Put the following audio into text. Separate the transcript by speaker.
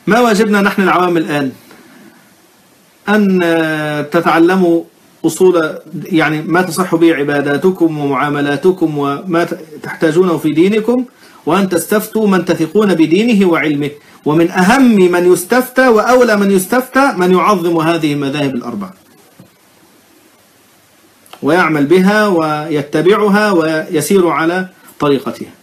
Speaker 1: ما واجبنا نحن العوام الآن؟ أن تتعلموا أصول يعني ما تصح به عباداتكم ومعاملاتكم وما تحتاجونه في دينكم، وأن تستفتوا من تثقون بدينه وعلمه. ومن أهم من يستفتى وأولى من يستفتى من يعظم هذه المذاهب الأربعة ويعمل بها ويتبعها ويسير على طريقتها.